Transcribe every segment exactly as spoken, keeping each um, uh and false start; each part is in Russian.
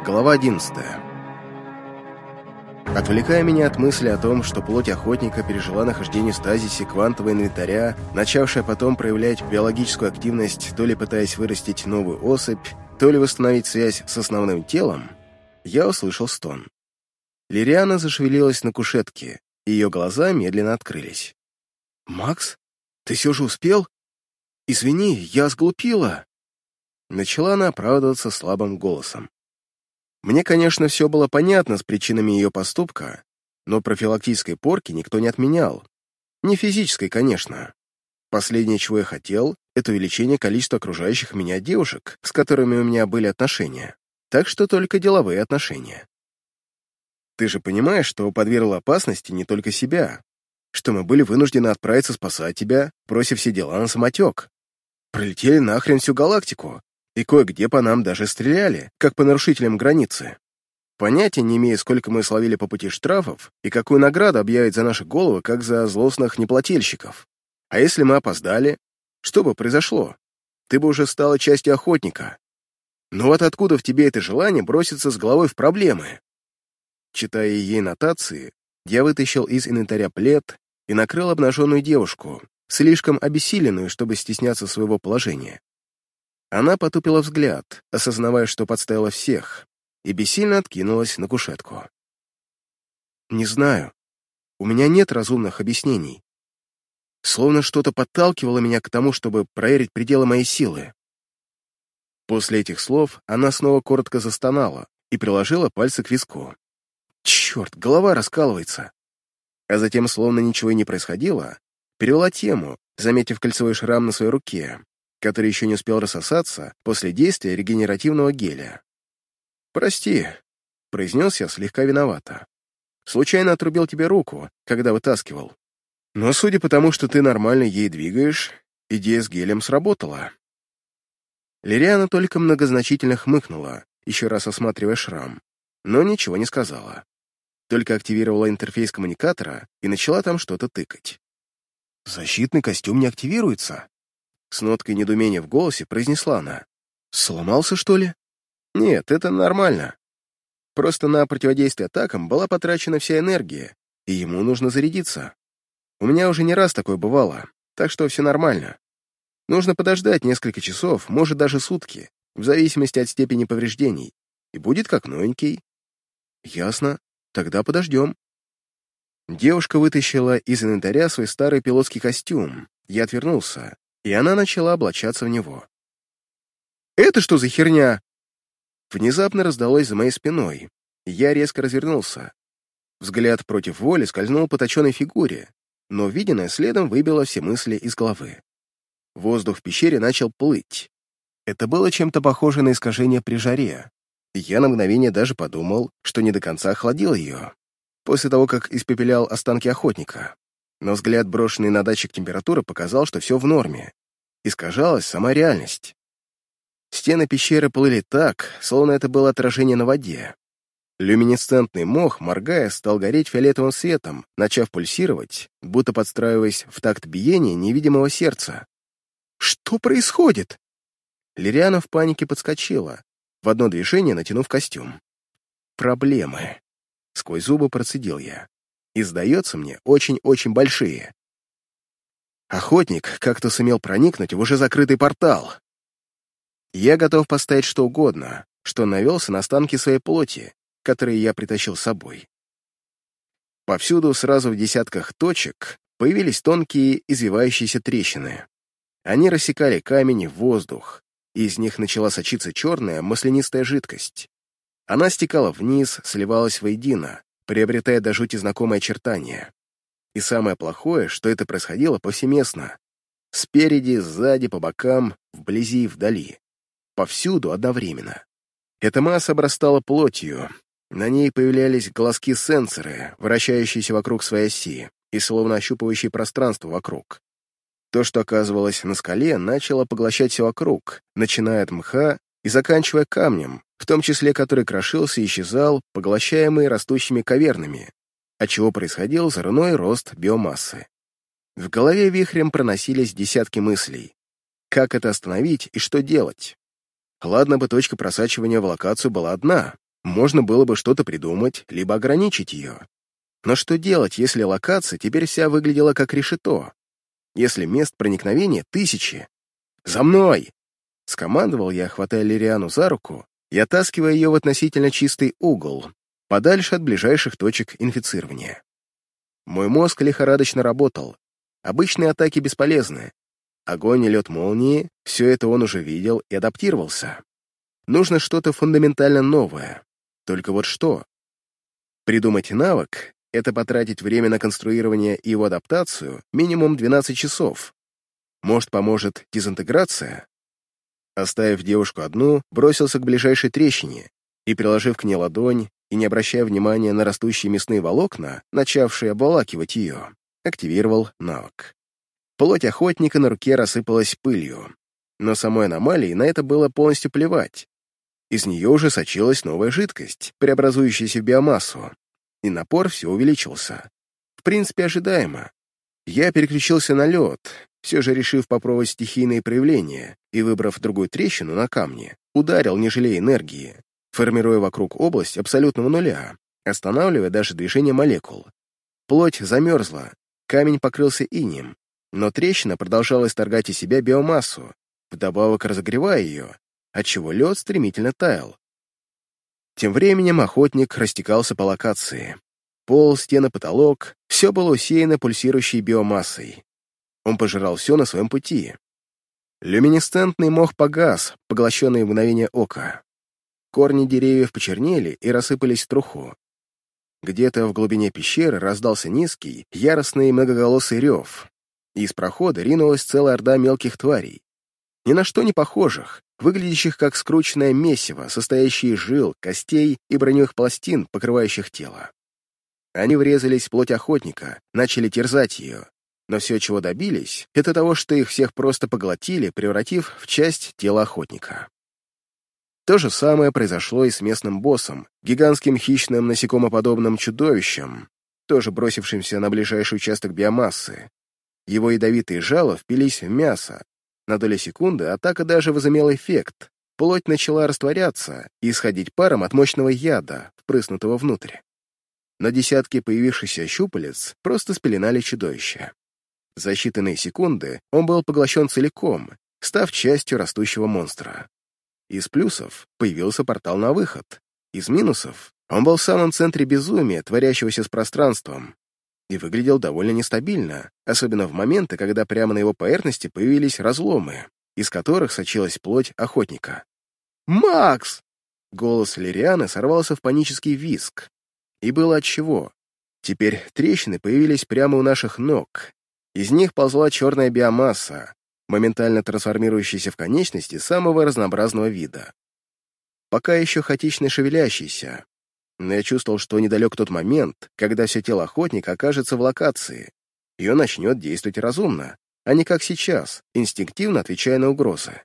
Глава одиннадцатая. Отвлекая меня от мысли о том, что плоть охотника пережила нахождение в стазисе квантового инвентаря, начавшая потом проявлять биологическую активность, то ли пытаясь вырастить новую особь, то ли восстановить связь с основным телом, я услышал стон. Лириана зашевелилась на кушетке, и ее глаза медленно открылись. «Макс, ты все же успел? Извини, я сглупила!» Начала она оправдываться слабым голосом. Мне, конечно, все было понятно с причинами ее поступка, но профилактической порки никто не отменял. Не физической, конечно. Последнее, чего я хотел, это увеличение количества окружающих меня девушек, с которыми у меня были отношения. Так что только деловые отношения. Ты же понимаешь, что подвергл опасности не только себя, что мы были вынуждены отправиться спасать тебя, бросив все дела на самотек. Пролетели нахрен всю галактику, и кое-где по нам даже стреляли, как по нарушителям границы. Понятия не имея, сколько мы словили по пути штрафов и какую награду объявят за наши головы, как за злостных неплательщиков. А если мы опоздали, что бы произошло? Ты бы уже стала частью охотника. Но вот откуда в тебе это желание броситься с головой в проблемы? Читая ей нотации, я вытащил из инвентаря плед и накрыл обнаженную девушку, слишком обессиленную, чтобы стесняться своего положения. Она потупила взгляд, осознавая, что подставила всех, и бессильно откинулась на кушетку. «Не знаю. У меня нет разумных объяснений. Словно что-то подталкивало меня к тому, чтобы проверить пределы моей силы». После этих слов она снова коротко застонала и приложила пальцы к виску. «Черт, голова раскалывается». А затем, словно ничего и не происходило, перевела тему, заметив кольцевой шрам на своей руке, который еще не успел рассосаться после действия регенеративного геля. «Прости», — произнес я слегка виновато. «Случайно отрубил тебе руку, когда вытаскивал. Но судя по тому, что ты нормально ей двигаешь, идея с гелем сработала». Лириана только многозначительно хмыкнула, еще раз осматривая шрам, но ничего не сказала. Только активировала интерфейс коммуникатора и начала там что-то тыкать. «Защитный костюм не активируется», — с ноткой недоумения в голосе произнесла она. «Сломался, что ли?» «Нет, это нормально. Просто на противодействие атакам была потрачена вся энергия, и ему нужно зарядиться. У меня уже не раз такое бывало, так что все нормально. Нужно подождать несколько часов, может даже сутки, в зависимости от степени повреждений, и будет как новенький». «Ясно. Тогда подождем». Девушка вытащила из инвентаря свой старый пилотский костюм. Я отвернулся, и она начала облачаться в него. «Это что за херня?» Внезапно раздалось за моей спиной, и я резко развернулся. Взгляд против воли скользнул по точенной фигуре, но виденное следом выбило все мысли из головы. Воздух в пещере начал плыть. Это было чем-то похоже на искажение при жаре, и я на мгновение даже подумал, что не до конца охладил ее, после того, как испепелял останки охотника. Но взгляд, брошенный на датчик температуры, показал, что все в норме. Искажалась сама реальность. Стены пещеры плыли так, словно это было отражение на воде. Люминесцентный мох, моргая, стал гореть фиолетовым светом, начав пульсировать, будто подстраиваясь в такт биения невидимого сердца. «Что происходит?» Лириана в панике подскочила, в одно движение натянув костюм. «Проблемы», — сквозь зубы процедил я. «И, сдается мне, очень-очень большие. Охотник как-то сумел проникнуть в уже закрытый портал. Я готов поставить что угодно, что он навелся на останки своей плоти, которые я притащил с собой». Повсюду, сразу в десятках точек, появились тонкие извивающиеся трещины. Они рассекали камень и воздух, и из них начала сочиться черная маслянистая жидкость. Она стекала вниз, сливалась воедино, приобретая до жути знакомые очертания. И самое плохое, что это происходило повсеместно. Спереди, сзади, по бокам, вблизи и вдали. Повсюду одновременно. Эта масса обрастала плотью. На ней появлялись глазки-сенсоры, вращающиеся вокруг своей оси и словно ощупывающие пространство вокруг. То, что оказывалось на скале, начало поглощать все вокруг, начиная от мха и заканчивая камнем, в том числе который крошился и исчезал, поглощаемый растущими кавернами, отчего происходил взрывной рост биомассы. В голове вихрем проносились десятки мыслей. Как это остановить и что делать? Ладно бы точка просачивания в локацию была одна, можно было бы что-то придумать, либо ограничить ее. Но что делать, если локация теперь вся выглядела как решето? Если мест проникновения тысячи? «За мной!» — скомандовал я, хватая Лириану за руку и оттаскивая ее в относительно чистый угол, подальше от ближайших точек инфицирования. Мой мозг лихорадочно работал. Обычные атаки бесполезны. Огонь и лед молнии — все это он уже видел и адаптировался. Нужно что-то фундаментально новое. Только вот что? Придумать навык — это потратить время на конструирование и его адаптацию минимум двенадцать часов. Может, поможет дезинтеграция? Оставив девушку одну, бросился к ближайшей трещине и, приложив к ней ладонь и не обращая внимания на растущие мясные волокна, начавшие обволакивать ее, активировал навык. Плоть охотника на руке рассыпалась пылью, но самой аномалии на это было полностью плевать. Из нее уже сочилась новая жидкость, преобразующаяся в биомассу, и напор все увеличился. В принципе, ожидаемо. Я переключился на лед, все же решив попробовать стихийные проявления и, выбрав другую трещину на камне, ударил, не жалея энергии, формируя вокруг область абсолютного нуля, останавливая даже движение молекул. Плоть замерзла, камень покрылся инеем, но трещина продолжала исторгать из себя биомассу, вдобавок разогревая ее, отчего лед стремительно таял. Тем временем охотник растекался по локации. Пол, стены, потолок — все было усеяно пульсирующей биомассой. Он пожирал все на своем пути. Люминесцентный мох погас, поглощенный в мгновение ока. Корни деревьев почернели и рассыпались в труху. Где-то в глубине пещеры раздался низкий, яростный многоголосый рев, и из прохода ринулась целая орда мелких тварей. Ни на что не похожих, выглядящих как скрученное месиво, состоящее из жил, костей и броневых пластин, покрывающих тело. Они врезались в плоть охотника, начали терзать ее, но все, чего добились, это того, что их всех просто поглотили, превратив в часть тела охотника. То же самое произошло и с местным боссом, гигантским хищным насекомоподобным чудовищем, тоже бросившимся на ближайший участок биомассы. Его ядовитые жало впились в мясо. На долю секунды атака даже возымела эффект. Плоть начала растворяться и исходить паром от мощного яда, впрыснутого внутрь. Но десятки появившихся щупалец просто спеленали чудовище. За считанные секунды он был поглощен целиком, став частью растущего монстра. Из плюсов появился портал на выход. Из минусов он был в самом центре безумия, творящегося с пространством, и выглядел довольно нестабильно, особенно в моменты, когда прямо на его поверхности появились разломы, из которых сочилась плоть охотника. «Макс!» Голос Лирианы сорвался в панический визг. И было отчего. Теперь трещины появились прямо у наших ног. Из них ползла черная биомасса, моментально трансформирующаяся в конечности самого разнообразного вида. Пока еще хаотично шевелящийся, но я чувствовал, что недалек тот момент, когда все тело охотника окажется в локации, и он начнет действовать разумно, а не как сейчас, инстинктивно отвечая на угрозы.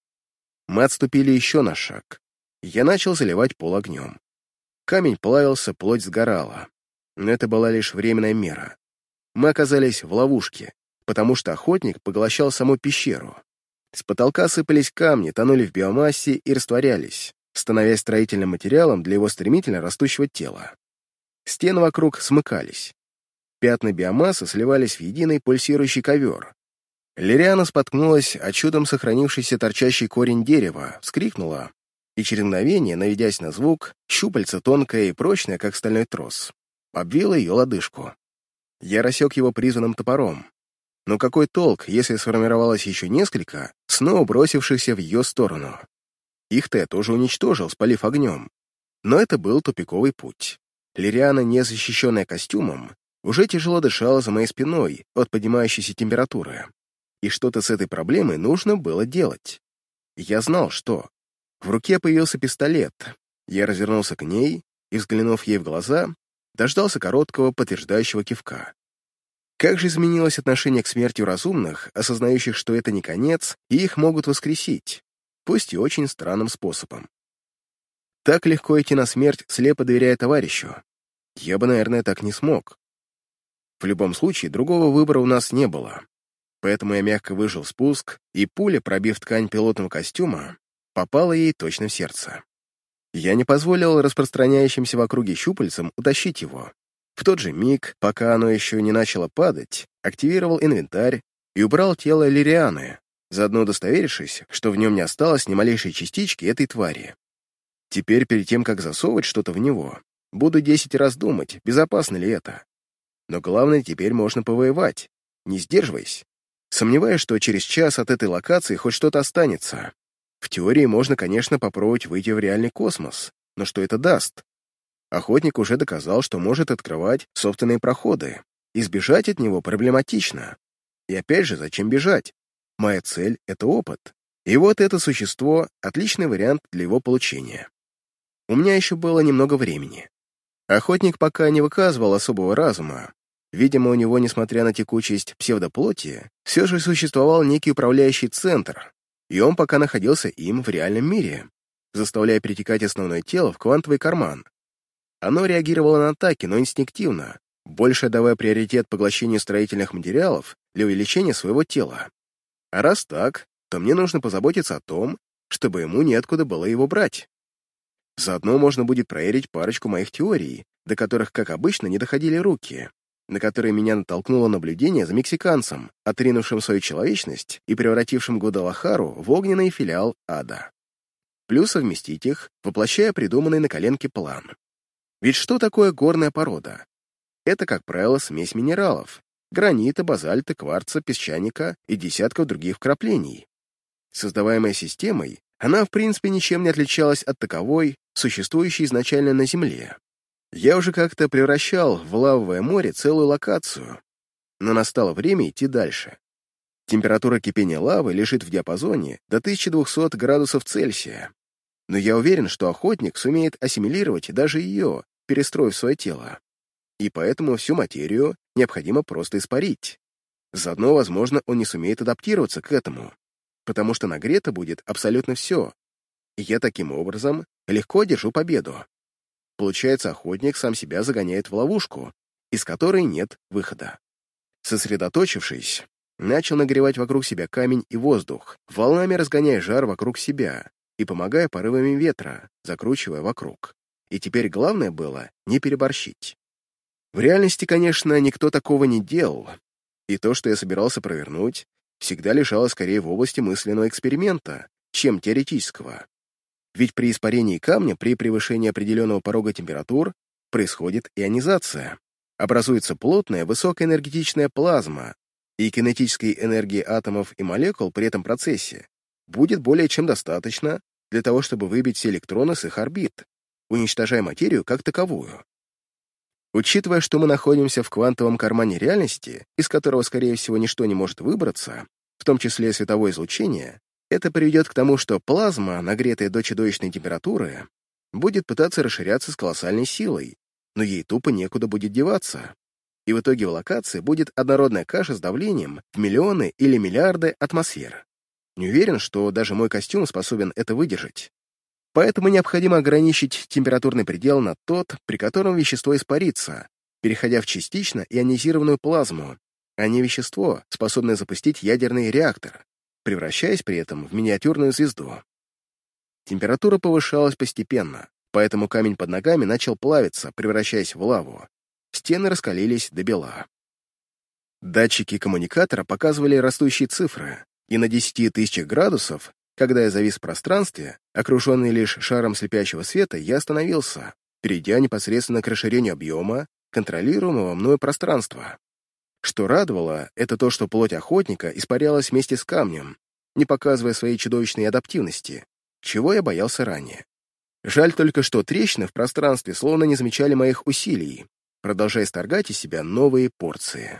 Мы отступили еще на шаг. Я начал заливать пол огнем. Камень плавился, плоть сгорала. Но это была лишь временная мера. Мы оказались в ловушке, потому что охотник поглощал саму пещеру. С потолка сыпались камни, тонули в биомассе и растворялись, становясь строительным материалом для его стремительно растущего тела. Стены вокруг смыкались. Пятна биомассы сливались в единый пульсирующий ковер. Лириана споткнулась о чудом сохранившийся торчащий корень дерева, вскрикнула, и через мгновение, наведясь на звук, щупальце тонкое и прочное, как стальной трос, обвило ее лодыжку. Я рассек его призванным топором. Но какой толк, если сформировалось еще несколько, снова бросившихся в ее сторону? Их-то я тоже уничтожил, спалив огнем. Но это был тупиковый путь. Лириана, не защищенная костюмом, уже тяжело дышала за моей спиной от поднимающейся температуры. И что-то с этой проблемой нужно было делать. Я знал, что. В руке появился пистолет. Я развернулся к ней и, взглянув ей в глаза, дождался короткого подтверждающего кивка. Как же изменилось отношение к смерти у разумных, осознающих, что это не конец, и их могут воскресить, пусть и очень странным способом. Так легко идти на смерть, слепо доверяя товарищу. Я бы, наверное, так не смог. В любом случае, другого выбора у нас не было. Поэтому я мягко выжил спуск, и пуля, пробив ткань пилотного костюма, попала ей точно в сердце. Я не позволил распространяющимся в округе щупальцам утащить его. В тот же миг, пока оно еще не начало падать, активировал инвентарь и убрал тело Лирианы, заодно удостоверившись, что в нем не осталось ни малейшей частички этой твари. Теперь, перед тем, как засовывать что-то в него, буду десять раз думать, безопасно ли это. Но главное, теперь можно повоевать, не сдерживаясь. Сомневаюсь, что через час от этой локации хоть что-то останется. В теории можно, конечно, попробовать выйти в реальный космос, но что это даст? Охотник уже доказал, что может открывать собственные проходы. Избежать от него проблематично. И опять же, зачем бежать? Моя цель — это опыт. И вот это существо — отличный вариант для его получения. У меня еще было немного времени. Охотник пока не выказывал особого разума. Видимо, у него, несмотря на текучесть псевдоплоти, все же существовал некий управляющий центр, и он пока находился им в реальном мире, заставляя перетекать основное тело в квантовый карман. Оно реагировало на атаки, но инстинктивно, больше давая приоритет поглощению строительных материалов для увеличения своего тела. А раз так, то мне нужно позаботиться о том, чтобы ему неоткуда было его брать. Заодно можно будет проверить парочку моих теорий, до которых, как обычно, не доходили руки, на которые меня натолкнуло наблюдение за мексиканцем, отринувшим свою человечность и превратившим Гвадалахару в огненный филиал ада. Плюс совместить их, воплощая придуманный на коленке план. Ведь что такое горная порода? Это, как правило, смесь минералов, гранита, базальта, кварца, песчаника и десятков других вкраплений. Создаваемая системой, она в принципе ничем не отличалась от таковой, существующей изначально на Земле. Я уже как-то превращал в лавовое море целую локацию, но настало время идти дальше. Температура кипения лавы лежит в диапазоне до тысячи двухсот градусов Цельсия, но я уверен, что охотник сумеет ассимилировать даже ее, перестроив свое тело. И поэтому всю материю необходимо просто испарить. Заодно, возможно, он не сумеет адаптироваться к этому, потому что нагрето будет абсолютно все, и я таким образом легко одержу победу. Получается, охотник сам себя загоняет в ловушку, из которой нет выхода. Сосредоточившись, начал нагревать вокруг себя камень и воздух, волнами разгоняя жар вокруг себя и помогая порывами ветра, закручивая вокруг. И теперь главное было не переборщить. В реальности, конечно, никто такого не делал, и то, что я собирался провернуть, всегда лежало скорее в области мысленного эксперимента, чем теоретического. Ведь при испарении камня при превышении определенного порога температур происходит ионизация, образуется плотная высокоэнергетичная плазма, и кинетической энергии атомов и молекул при этом процессе будет более чем достаточно для того, чтобы выбить все электроны с их орбит, уничтожая материю как таковую. Учитывая, что мы находимся в квантовом кармане реальности, из которого, скорее всего, ничто не может выбраться, в том числе световое излучение, это приведет к тому, что плазма, нагретая до чудовищной температуры, будет пытаться расширяться с колоссальной силой, но ей тупо некуда будет деваться. И в итоге в локации будет однородная каша с давлением в миллионы или миллиарды атмосфер. Не уверен, что даже мой костюм способен это выдержать. Поэтому необходимо ограничить температурный предел на тот, при котором вещество испарится, переходя в частично ионизированную плазму, а не вещество, способное запустить ядерный реактор, превращаясь при этом в миниатюрную звезду. Температура повышалась постепенно, поэтому камень под ногами начал плавиться, превращаясь в лаву. Стены раскалились до бела. Датчики коммуникатора показывали растущие цифры, и на десяти тысячах градусов, когда я завис в пространстве, окруженный лишь шаром слепящего света, я остановился, перейдя непосредственно к расширению объема контролируемого мною пространства. Что радовало, это то, что плоть охотника испарялась вместе с камнем, не показывая своей чудовищной адаптивности, чего я боялся ранее. Жаль только, что трещины в пространстве словно не замечали моих усилий, продолжая исторгать из себя новые порции.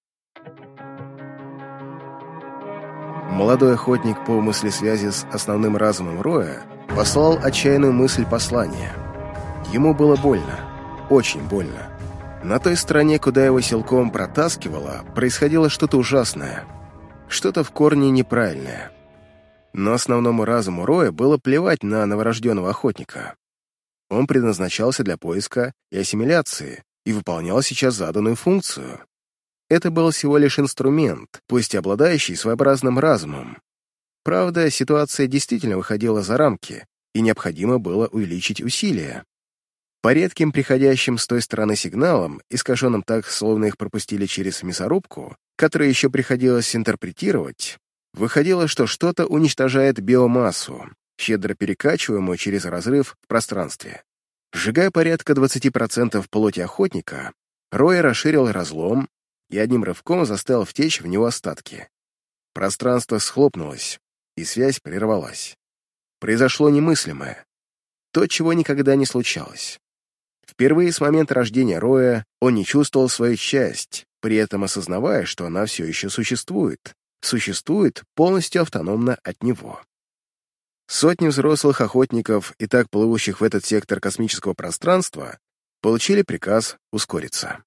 Молодой охотник по мыслесвязи с основным разумом Роя послал отчаянную мысль послания. Ему было больно, очень больно. На той стороне, куда его силком протаскивало, происходило что-то ужасное, что-то в корне неправильное. Но основному разуму Роя было плевать на новорожденного охотника. Он предназначался для поиска и ассимиляции и выполнял сейчас заданную функцию. Это был всего лишь инструмент, пусть и обладающий своеобразным разумом. Правда, ситуация действительно выходила за рамки, и необходимо было увеличить усилия. По редким приходящим с той стороны сигналам, искаженным так, словно их пропустили через мясорубку, которые еще приходилось интерпретировать, выходило, что что-то уничтожает биомассу, щедро перекачиваемую через разрыв в пространстве. Сжигая порядка двадцати процентов плоти охотника, Рой расширил разлом и одним рывком заставил втечь в него остатки. Пространство схлопнулось, и связь прервалась. Произошло немыслимое. То, чего никогда не случалось. Впервые с момента рождения Роя он не чувствовал свою часть, при этом осознавая, что она все еще существует, существует полностью автономно от него. Сотни взрослых охотников, и так плывущих в этот сектор космического пространства, получили приказ ускориться.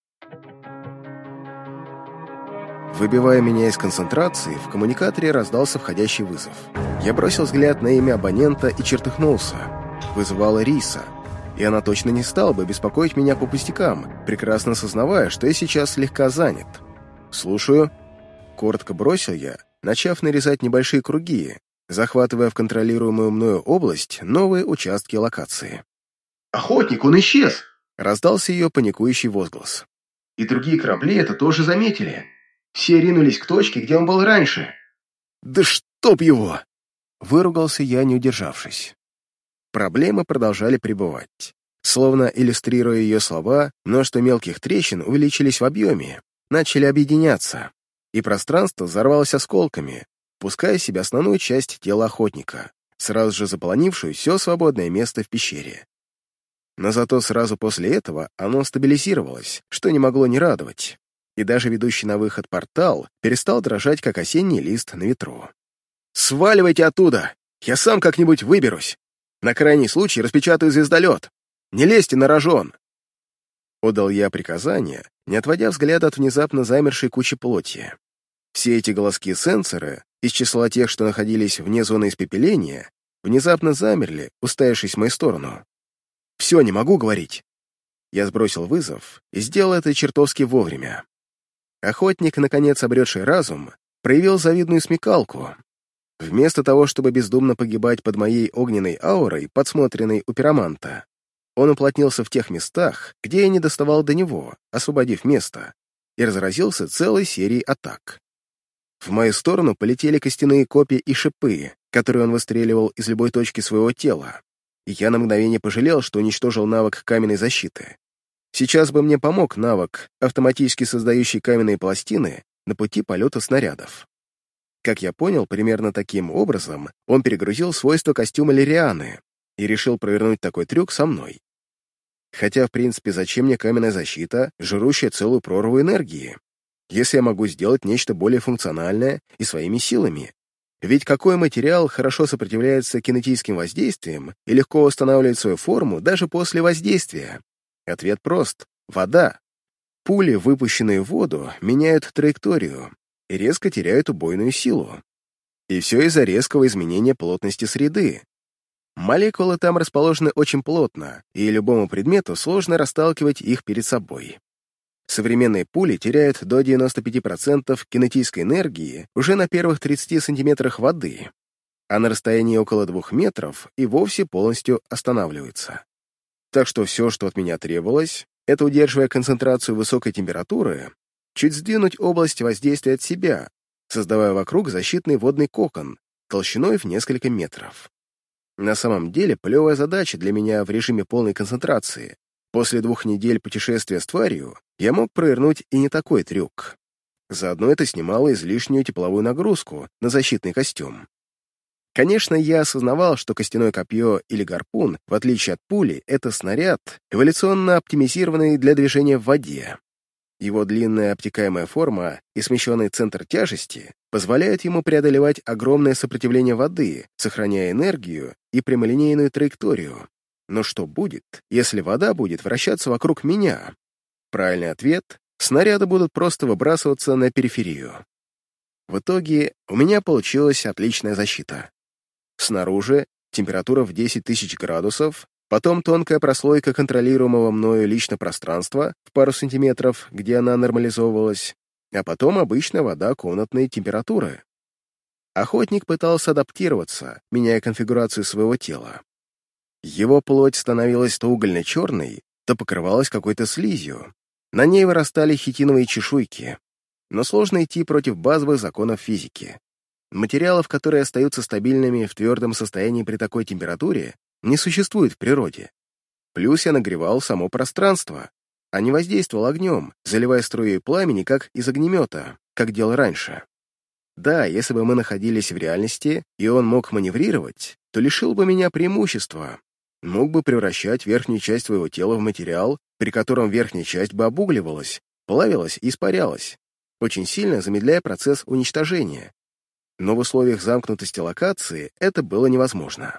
Выбивая меня из концентрации, в коммуникаторе раздался входящий вызов. Я бросил взгляд на имя абонента и чертыхнулся. Вызывала Риса, и она точно не стала бы беспокоить меня по пустякам, прекрасно сознавая, что я сейчас слегка занят. «Слушаю», — коротко бросил я, начав нарезать небольшие круги, захватывая в контролируемую мною область новые участки локации. «Охотник, он исчез!» — раздался ее паникующий возглас. «И другие корабли это тоже заметили. Все ринулись к точке, где он был раньше». «Да чтоб его!» — выругался я, не удержавшись. Проблемы продолжали пребывать. Словно иллюстрируя ее слова, множество мелких трещин увеличились в объеме, начали объединяться, и пространство взорвалось осколками, пуская в себя основную часть тела охотника, сразу же заполонившую все свободное место в пещере. Но зато сразу после этого оно стабилизировалось, что не могло не радовать, и даже ведущий на выход портал перестал дрожать, как осенний лист на ветру. «Сваливайте оттуда! Я сам как-нибудь выберусь! На крайний случай распечатаю звездолет! Не лезьте на рожон!» Отдал я приказание, не отводя взгляда от внезапно замершей кучи плоти. Все эти голоски-сенсоры, из числа тех, что находились вне зоны испепеления, внезапно замерли, уставившись в мою сторону. «Все, не могу говорить!» Я сбросил вызов и сделал это чертовски вовремя. Охотник, наконец обретший разум, проявил завидную смекалку. Вместо того, чтобы бездумно погибать под моей огненной аурой, подсмотренной у пироманта, он уплотнился в тех местах, где я не доставал до него, освободив место, и разразился целой серией атак. В мою сторону полетели костяные копья и шипы, которые он выстреливал из любой точки своего тела, и я на мгновение пожалел, что уничтожил навык каменной защиты. Сейчас бы мне помог навык, автоматически создающий каменные пластины на пути полета снарядов. Как я понял, примерно таким образом он перегрузил свойства костюма Лирианы и решил провернуть такой трюк со мной. Хотя, в принципе, зачем мне каменная защита, жрущая целую прорву энергии, если я могу сделать нечто более функциональное и своими силами? Ведь какой материал хорошо сопротивляется кинетическим воздействиям и легко восстанавливает свою форму даже после воздействия? Ответ прост — вода. Пули, выпущенные в воду, меняют траекторию и резко теряют убойную силу. И все из-за резкого изменения плотности среды. Молекулы там расположены очень плотно, и любому предмету сложно расталкивать их перед собой. Современные пули теряют до девяноста пяти процентов кинетической энергии уже на первых тридцати сантиметрах воды, а на расстоянии около двух метров и вовсе полностью останавливаются. Так что все, что от меня требовалось, это, удерживая концентрацию высокой температуры, чуть сдвинуть область воздействия от себя, создавая вокруг защитный водный кокон толщиной в несколько метров. На самом деле, плевая задача для меня в режиме полной концентрации. После двух недель путешествия с тварью я мог провернуть и не такой трюк. Заодно это снимало излишнюю тепловую нагрузку на защитный костюм. Конечно, я осознавал, что костяное копье или гарпун, в отличие от пули, это снаряд, эволюционно оптимизированный для движения в воде. Его длинная обтекаемая форма и смещенный центр тяжести позволяют ему преодолевать огромное сопротивление воды, сохраняя энергию и прямолинейную траекторию. Но что будет, если вода будет вращаться вокруг меня? Правильный ответ — снаряды будут просто выбрасываться на периферию. В итоге у меня получилась отличная защита. Снаружи температура в десять тысяч градусов, потом тонкая прослойка контролируемого мною лично пространства в пару сантиметров, где она нормализовывалась, а потом обычная вода комнатной температуры. Охотник пытался адаптироваться, меняя конфигурацию своего тела. Его плоть становилась то угольно-черной, то покрывалась какой-то слизью. На ней вырастали хитиновые чешуйки. Но сложно идти против базовых законов физики. Материалов, которые остаются стабильными в твердом состоянии при такой температуре, не существует в природе. Плюс я нагревал само пространство, а не воздействовал огнем, заливая струей пламени, как из огнемета, как делал раньше. Да, если бы мы находились в реальности, и он мог маневрировать, то лишил бы меня преимущества, мог бы превращать верхнюю часть своего тела в материал, при котором верхняя часть бы обугливалась, плавилась и испарялась, очень сильно замедляя процесс уничтожения. Но в условиях замкнутости локации это было невозможно.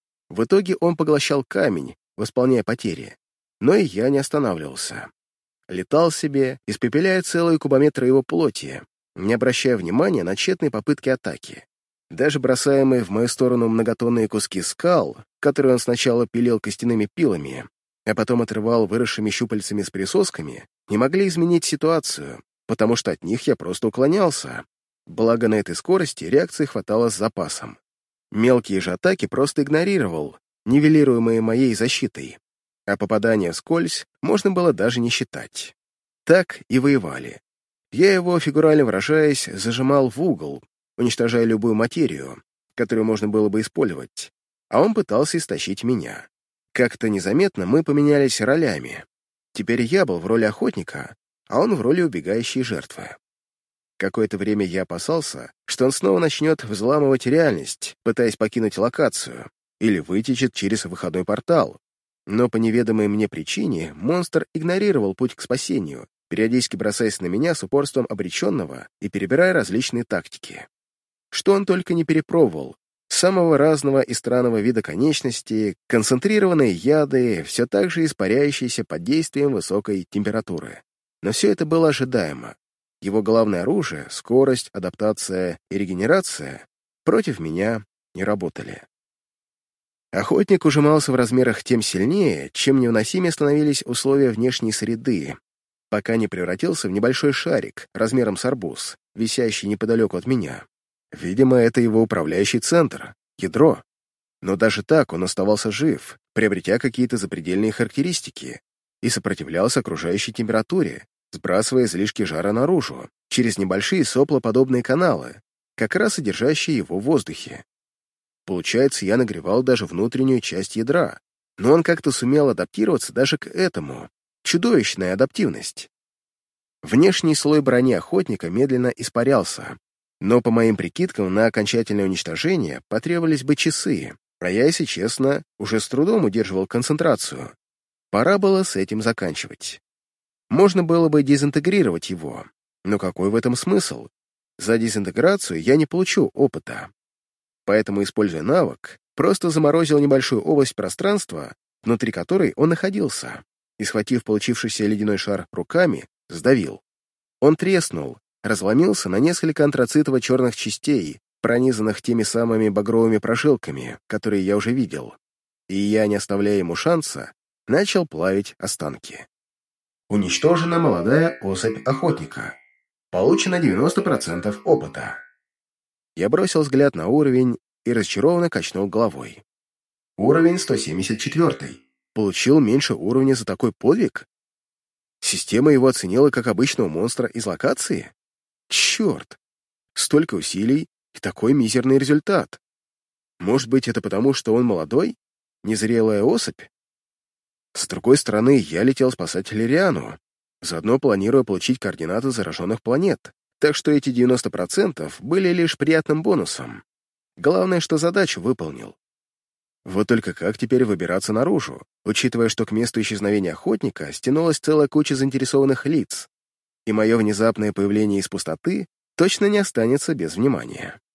В итоге он поглощал камень, восполняя потери, но и я не останавливался. Летал себе, испепеляя целые кубометры его плоти, не обращая внимания на тщетные попытки атаки. Даже бросаемые в мою сторону многотонные куски скал, которые он сначала пилил костяными пилами, а потом отрывал выросшими щупальцами с присосками, не могли изменить ситуацию, потому что от них я просто уклонялся. Благо на этой скорости реакции хватало с запасом. Мелкие же атаки просто игнорировал, нивелируемые моей защитой, а попадания вскользь можно было даже не считать. Так и воевали. Я его, фигурально выражаясь, зажимал в угол, уничтожая любую материю, которую можно было бы использовать, а он пытался истощить меня. Как-то незаметно мы поменялись ролями. Теперь я был в роли охотника, а он в роли убегающей жертвы. Какое-то время я опасался, что он снова начнет взламывать реальность, пытаясь покинуть локацию, или вытечет через выходной портал. Но по неведомой мне причине монстр игнорировал путь к спасению, периодически бросаясь на меня с упорством обреченного и перебирая различные тактики. Что он только не перепробовал. Самого разного и странного вида конечности, концентрированные яды, все так же испаряющиеся под действием высокой температуры. Но все это было ожидаемо. Его главное оружие, скорость, адаптация и регенерация, против меня не работали. Охотник ужимался в размерах тем сильнее, чем невыносимее становились условия внешней среды, пока не превратился в небольшой шарик размером с арбуз, висящий неподалеку от меня. Видимо, это его управляющий центр, ядро. Но даже так он оставался жив, приобретя какие-то запредельные характеристики, и сопротивлялся окружающей температуре, сбрасывая излишки жара наружу, через небольшие соплоподобные каналы, как раз содержащие его в воздухе. Получается, я нагревал даже внутреннюю часть ядра, но он как-то сумел адаптироваться даже к этому. Чудовищная адаптивность. Внешний слой брони охотника медленно испарялся, но, по моим прикидкам, на окончательное уничтожение потребовались бы часы, а я, если честно, уже с трудом удерживал концентрацию. Пора было с этим заканчивать. Можно было бы дезинтегрировать его, но какой в этом смысл? За дезинтеграцию я не получу опыта. Поэтому, используя навык, просто заморозил небольшую область пространства, внутри которой он находился, и, схватив получившийся ледяной шар руками, сдавил. Он треснул, разломился на несколько антрацитово-черных частей, пронизанных теми самыми багровыми прожилками, которые я уже видел, и я, не оставляя ему шанса, начал плавить останки. Уничтожена молодая особь охотника. Получено девяносто процентов опыта. Я бросил взгляд на уровень и разочарованно качнул головой. Уровень сто семьдесят четыре. Получил меньше уровня за такой подвиг? Система его оценила как обычного монстра из локации? Черт! Столько усилий и такой мизерный результат. Может быть, это потому, что он молодой? Незрелая особь? С другой стороны, я летел спасать Лириану, заодно планируя получить координаты зараженных планет, так что эти девяносто процентов были лишь приятным бонусом. Главное, что задачу выполнил. Вот только как теперь выбираться наружу, учитывая, что к месту исчезновения охотника стянулась целая куча заинтересованных лиц, и мое внезапное появление из пустоты точно не останется без внимания.